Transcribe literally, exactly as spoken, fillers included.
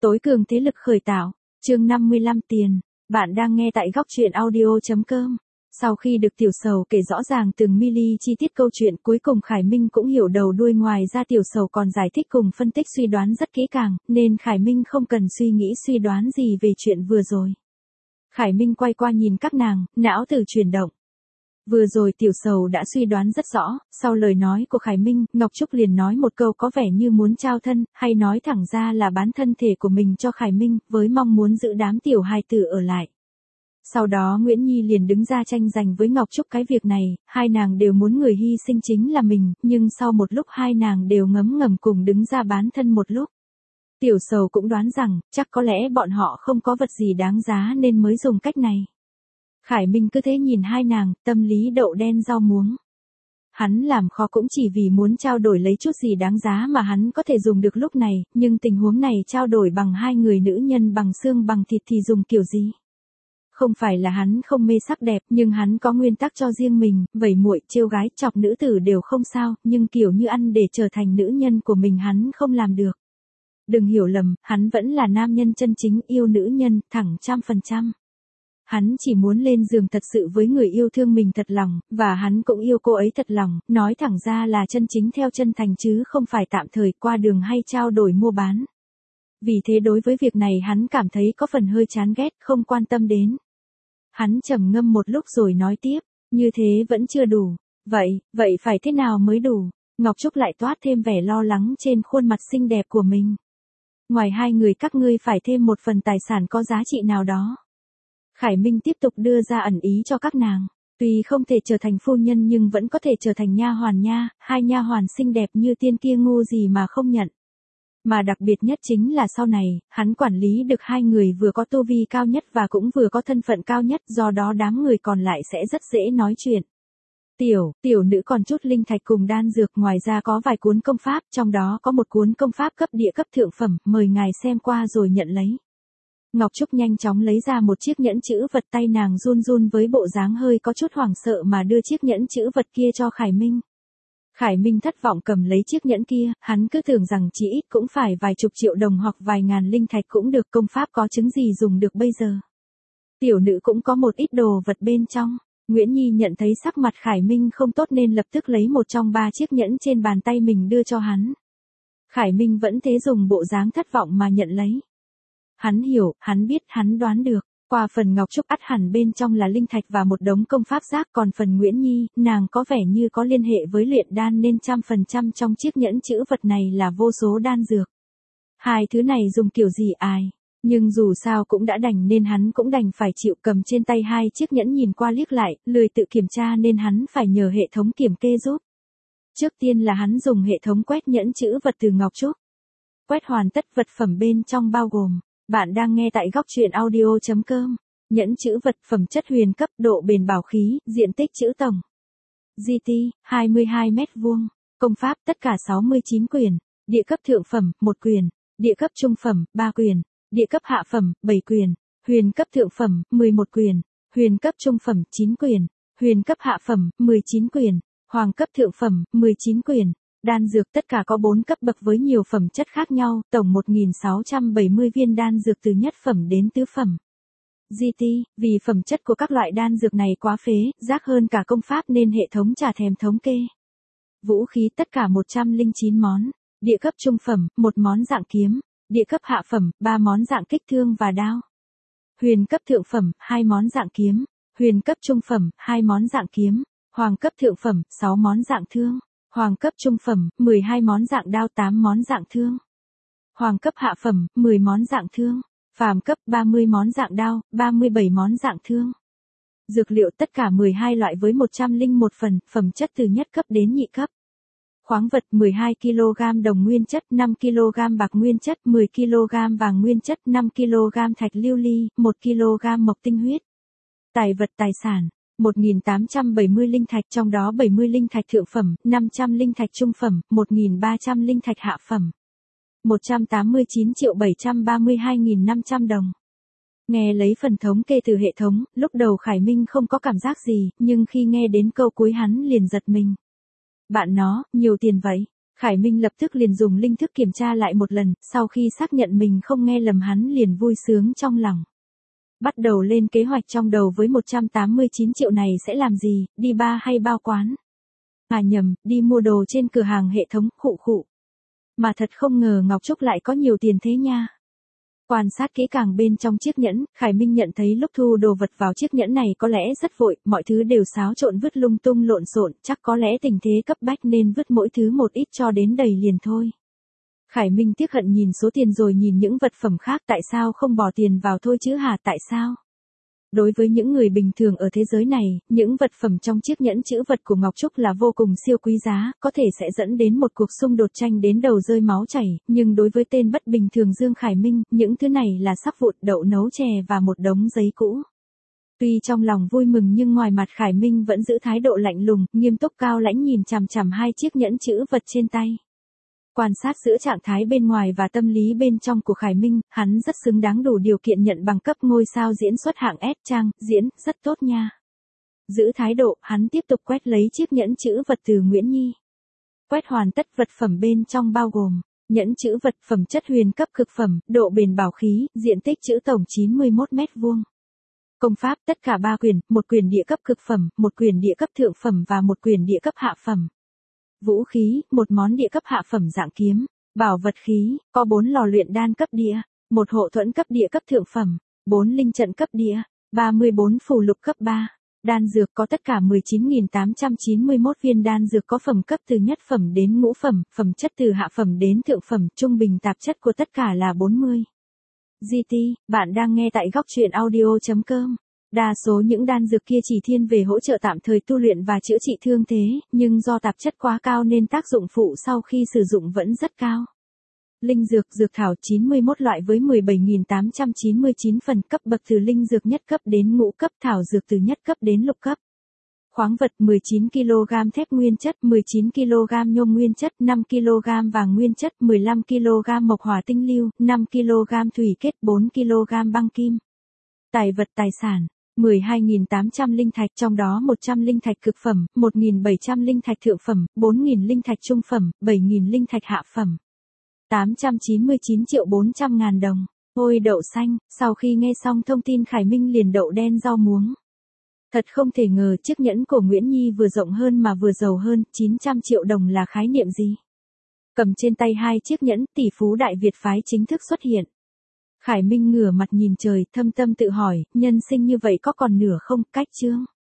Tối cường thế lực khởi tạo, chương năm mươi lăm tiền, bạn đang nghe tại góc truyện audio.com. Sau khi được Tiểu Sầu kể rõ ràng từng mili chi tiết câu chuyện, cuối cùng Khải Minh cũng hiểu đầu đuôi, ngoài ra Tiểu Sầu còn giải thích cùng phân tích suy đoán rất kỹ càng, nên Khải Minh không cần suy nghĩ suy đoán gì về chuyện vừa rồi. Khải Minh quay qua nhìn các nàng, não tử chuyển động. Vừa rồi Tiểu Sầu đã suy đoán rất rõ, sau lời nói của Khải Minh, Ngọc Trúc liền nói một câu có vẻ như muốn trao thân, hay nói thẳng ra là bán thân thể của mình cho Khải Minh, với mong muốn giữ đám tiểu hài tử ở lại. Sau đó Nguyễn Nhi liền đứng ra tranh giành với Ngọc Trúc cái việc này, hai nàng đều muốn người hy sinh chính là mình, nhưng sau một lúc hai nàng đều ngấm ngầm cùng đứng ra bán thân một lúc. Tiểu Sầu cũng đoán rằng, chắc có lẽ bọn họ không có vật gì đáng giá nên mới dùng cách này. Khải Minh cứ thế nhìn hai nàng, tâm lý đậu đen rau muống. Hắn làm khó cũng chỉ vì muốn trao đổi lấy chút gì đáng giá mà hắn có thể dùng được lúc này, nhưng tình huống này trao đổi bằng hai người nữ nhân bằng xương bằng thịt thì dùng kiểu gì? Không phải là hắn không mê sắc đẹp, nhưng hắn có nguyên tắc cho riêng mình, vẩy muội, trêu gái, chọc nữ tử đều không sao, nhưng kiểu như ăn để trở thành nữ nhân của mình hắn không làm được. Đừng hiểu lầm, hắn vẫn là nam nhân chân chính, yêu nữ nhân, thẳng trăm phần trăm. Hắn chỉ muốn lên giường thật sự với người yêu thương mình thật lòng, và hắn cũng yêu cô ấy thật lòng, nói thẳng ra là chân chính theo chân thành chứ không phải tạm thời qua đường hay trao đổi mua bán. Vì thế đối với việc này hắn cảm thấy có phần hơi chán ghét, không quan tâm đến. Hắn trầm ngâm một lúc rồi nói tiếp, như thế vẫn chưa đủ. Vậy, vậy phải thế nào mới đủ? Ngọc Trúc lại toát thêm vẻ lo lắng trên khuôn mặt xinh đẹp của mình. Ngoài hai người các ngươi phải thêm một phần tài sản có giá trị nào đó. Khải Minh tiếp tục đưa ra ẩn ý cho các nàng, tuy không thể trở thành phu nhân nhưng vẫn có thể trở thành nha hoàn nha, hai nha hoàn xinh đẹp như tiên kia ngu gì mà không nhận. Mà đặc biệt nhất chính là sau này, hắn quản lý được hai người vừa có tu vi cao nhất và cũng vừa có thân phận cao nhất, do đó đám người còn lại sẽ rất dễ nói chuyện. Tiểu, tiểu nữ còn chút linh thạch cùng đan dược, ngoài ra có vài cuốn công pháp, trong đó có một cuốn công pháp cấp địa cấp thượng phẩm, mời ngài xem qua rồi nhận lấy. Ngọc Trúc nhanh chóng lấy ra một chiếc nhẫn chữ vật, tay nàng run run với bộ dáng hơi có chút hoảng sợ mà đưa chiếc nhẫn chữ vật kia cho Khải Minh. Khải Minh thất vọng cầm lấy chiếc nhẫn kia, hắn cứ tưởng rằng chỉ ít cũng phải vài chục triệu đồng hoặc vài ngàn linh thạch cũng được, công pháp có chứng gì dùng được bây giờ. Tiểu nữ cũng có một ít đồ vật bên trong. Nguyễn Nhi nhận thấy sắc mặt Khải Minh không tốt nên lập tức lấy một trong ba chiếc nhẫn trên bàn tay mình đưa cho hắn. Khải Minh vẫn thế dùng bộ dáng thất vọng mà nhận lấy. Hắn hiểu, hắn biết, hắn đoán được. Qua phần Ngọc Trúc ắt hẳn bên trong là linh thạch và một đống công pháp giác, còn phần Nguyễn Nhi, nàng có vẻ như có liên hệ với luyện đan nên trăm phần trăm trong chiếc nhẫn chữ vật này là vô số đan dược. Hai thứ này dùng kiểu gì ai? Nhưng dù sao cũng đã đành nên hắn cũng đành phải chịu, cầm trên tay hai chiếc nhẫn nhìn qua liếc lại, lười tự kiểm tra nên hắn phải nhờ hệ thống kiểm kê giúp. Trước tiên là hắn dùng hệ thống quét nhẫn chữ vật từ Ngọc Trúc. Quét hoàn tất, vật phẩm bên trong bao gồm. Bạn đang nghe tại góc truyện audio.com. Nhẫn chữ vật, phẩm chất huyền cấp, độ bền bảo khí, diện tích chữ tổng. giê tê, hai mươi hai mét vuông. Công pháp, tất cả sáu mươi chín quyển. Địa cấp thượng phẩm, một quyển. Địa cấp trung phẩm, ba quyển. Địa cấp hạ phẩm, bảy quyển. Huyền cấp thượng phẩm, mười một quyển. Huyền cấp trung phẩm, chín quyển. Huyền cấp hạ phẩm, mười chín quyển. Hoàng cấp thượng phẩm, mười chín quyển. Đan dược tất cả có bốn cấp bậc với nhiều phẩm chất khác nhau, tổng một nghìn sáu trăm bảy mươi viên đan dược từ nhất phẩm đến tứ phẩm. giê tê, vì phẩm chất của các loại đan dược này quá phế, rác hơn cả công pháp nên hệ thống chả thèm thống kê. Vũ khí tất cả một trăm lẻ chín món. Địa cấp trung phẩm, một món dạng kiếm. Địa cấp hạ phẩm, ba món dạng kích thương và đao. Huyền cấp thượng phẩm, hai món dạng kiếm. Huyền cấp trung phẩm, hai món dạng kiếm. Hoàng cấp thượng phẩm, sáu món dạng thương. Hoàng cấp trung phẩm, mười hai món dạng đao, tám món dạng thương. Hoàng cấp hạ phẩm, mười món dạng thương. Phàm cấp, ba mươi món dạng đao, ba mươi bảy món dạng thương. Dược liệu tất cả mười hai loại với một trăm lẻ một phần, phẩm chất từ nhất cấp đến nhị cấp. Khoáng vật mười hai ki lô gam đồng nguyên chất, năm ki lô gam bạc nguyên chất, mười ki lô gam vàng nguyên chất, năm ki lô gam thạch lưu ly, một ki lô gam mộc tinh huyết. Tài vật tài sản. một nghìn tám trăm bảy mươi linh thạch, trong đó bảy mươi linh thạch thượng phẩm, năm trăm linh thạch trung phẩm, một nghìn ba trăm linh thạch hạ phẩm. một trăm tám mươi chín triệu bảy trăm ba mươi hai nghìn năm trăm đồng. Nghe lấy phần thống kê từ hệ thống, lúc đầu Khải Minh không có cảm giác gì, nhưng khi nghe đến câu cuối hắn liền giật mình. Bạn nó, nhiều tiền vậy. Khải Minh lập tức liền dùng linh thức kiểm tra lại một lần, sau khi xác nhận mình không nghe lầm hắn liền vui sướng trong lòng. Bắt đầu lên kế hoạch trong đầu với một trăm tám mươi chín triệu này sẽ làm gì, đi bar hay bao quán? À nhầm, đi mua đồ trên cửa hàng hệ thống, khụ khụ. Mà thật không ngờ Ngọc Trúc lại có nhiều tiền thế nha. Quan sát kỹ càng bên trong chiếc nhẫn, Khải Minh nhận thấy lúc thu đồ vật vào chiếc nhẫn này có lẽ rất vội, mọi thứ đều xáo trộn vứt lung tung lộn xộn, chắc có lẽ tình thế cấp bách nên vứt mỗi thứ một ít cho đến đầy liền thôi. Khải Minh tiếc hận nhìn số tiền rồi nhìn những vật phẩm khác, tại sao không bỏ tiền vào thôi chứ hả, tại sao? Đối với những người bình thường ở thế giới này, những vật phẩm trong chiếc nhẫn trữ vật của Ngọc Trúc là vô cùng siêu quý giá, có thể sẽ dẫn đến một cuộc xung đột tranh đến đầu rơi máu chảy, nhưng đối với tên bất bình thường Dương Khải Minh, những thứ này là sắp vụn, đậu nấu chè và một đống giấy cũ. Tuy trong lòng vui mừng nhưng ngoài mặt Khải Minh vẫn giữ thái độ lạnh lùng, nghiêm túc cao lãnh nhìn chằm chằm hai chiếc nhẫn trữ vật trên tay. Quan sát giữa trạng thái bên ngoài và tâm lý bên trong của Khải Minh, hắn rất xứng đáng đủ điều kiện nhận bằng cấp ngôi sao diễn xuất hạng S trang, diễn, rất tốt nha. Giữ thái độ, hắn tiếp tục quét lấy chiếc nhẫn trữ vật từ Nguyễn Nhi. Quét hoàn tất vật phẩm bên trong bao gồm, nhẫn trữ vật phẩm chất huyền cấp cực phẩm, độ bền bảo khí, diện tích trữ tổng chín mươi mốt mét vuông. Công pháp tất cả ba quyền, một quyền địa cấp cực phẩm, một quyền địa cấp thượng phẩm và một quyền địa cấp hạ phẩm. Vũ khí, một món địa cấp hạ phẩm dạng kiếm. Bảo vật khí, có bốn lò luyện đan cấp địa, một hộ thuẫn cấp địa cấp thượng phẩm, bốn linh trận cấp địa, ba mươi bốn phù lục cấp ba. Đan dược có tất cả mười chín nghìn tám trăm chín mươi mốt viên đan dược có phẩm cấp từ nhất phẩm đến ngũ phẩm, phẩm chất từ hạ phẩm đến thượng phẩm, trung bình tạp chất của tất cả là bốn mươi. giê tê, bạn đang nghe tại góc truyện audio chấm com. Đa số những đan dược kia chỉ thiên về hỗ trợ tạm thời tu luyện và chữa trị thương thế, nhưng do tạp chất quá cao nên tác dụng phụ sau khi sử dụng vẫn rất cao. Linh dược, dược thảo chín mươi mốt loại với mười bảy nghìn tám trăm chín mươi chín phần, cấp bậc từ linh dược nhất cấp đến ngũ cấp, thảo dược từ nhất cấp đến lục cấp. Khoáng vật mười chín ki lô gam thép nguyên chất, mười chín ki lô gam nhôm nguyên chất, năm ki lô gam vàng nguyên chất, mười lăm ki lô gam mộc hỏa tinh lưu, năm ki lô gam thủy kết, bốn ki lô gam băng kim. Tài vật tài sản, mười hai nghìn tám trăm linh thạch, trong đó một trăm linh thạch cực phẩm, một nghìn bảy trăm linh thạch thượng phẩm, bốn nghìn linh thạch trung phẩm, bảy nghìn linh thạch hạ phẩm. tám trăm chín mươi chín triệu bốn trăm ngàn đồng. Ôi đậu xanh, sau khi nghe xong thông tin Khải Minh liền đậu đen rau muống. Thật không thể ngờ chiếc nhẫn của Nguyễn Nhi vừa rộng hơn mà vừa giàu hơn, chín trăm triệu đồng là khái niệm gì? Cầm trên tay hai chiếc nhẫn, tỷ phú Đại Việt phái chính thức xuất hiện. Khải Minh ngửa mặt nhìn trời, thâm tâm tự hỏi, nhân sinh như vậy có còn nửa không, cách chương.